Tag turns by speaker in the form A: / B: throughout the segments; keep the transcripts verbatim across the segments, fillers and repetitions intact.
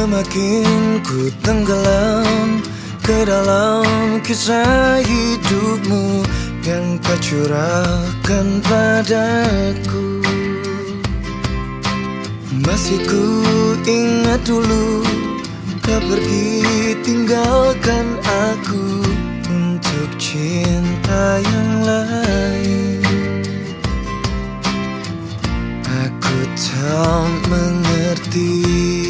A: Semakin ku tenggelam ke dalam kisah hidupmu yang kau curahkan padaku. Masih ku ingat dulu kau pergi tinggalkan aku untuk cinta yang lain. Aku tak mengerti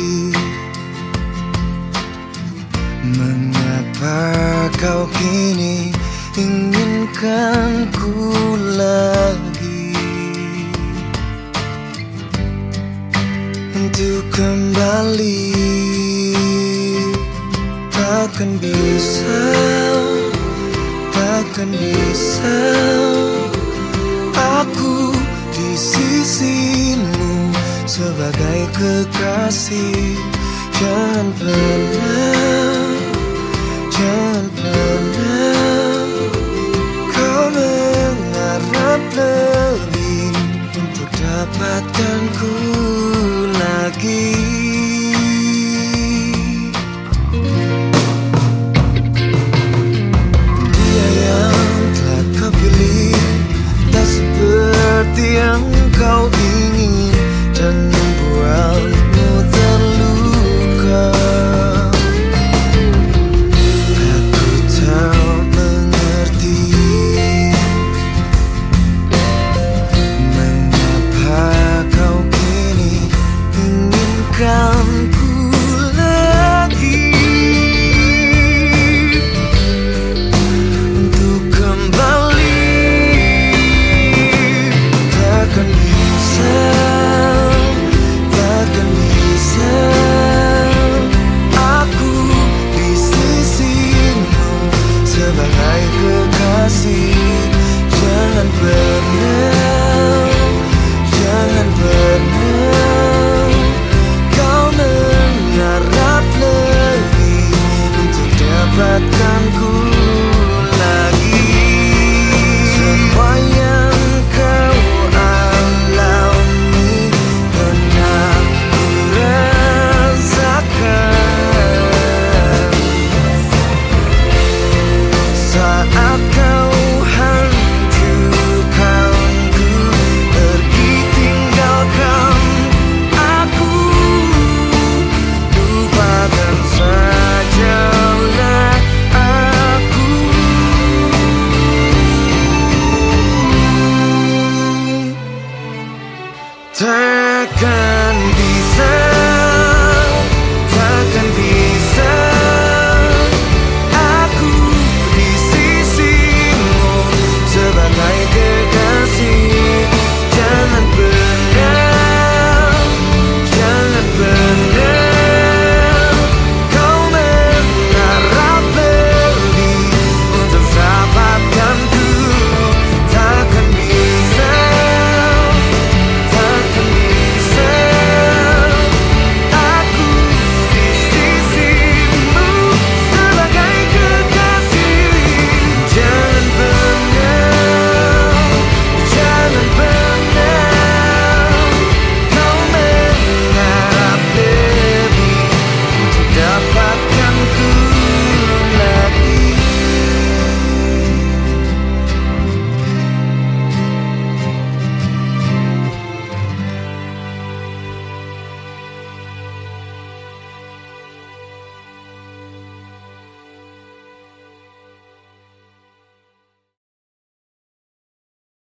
A: mengapa kau kini inginkanku lagi untuk kembali. Takkan bisa, takkan bisa aku di sisimu sebagai kekasih. Jangan pernah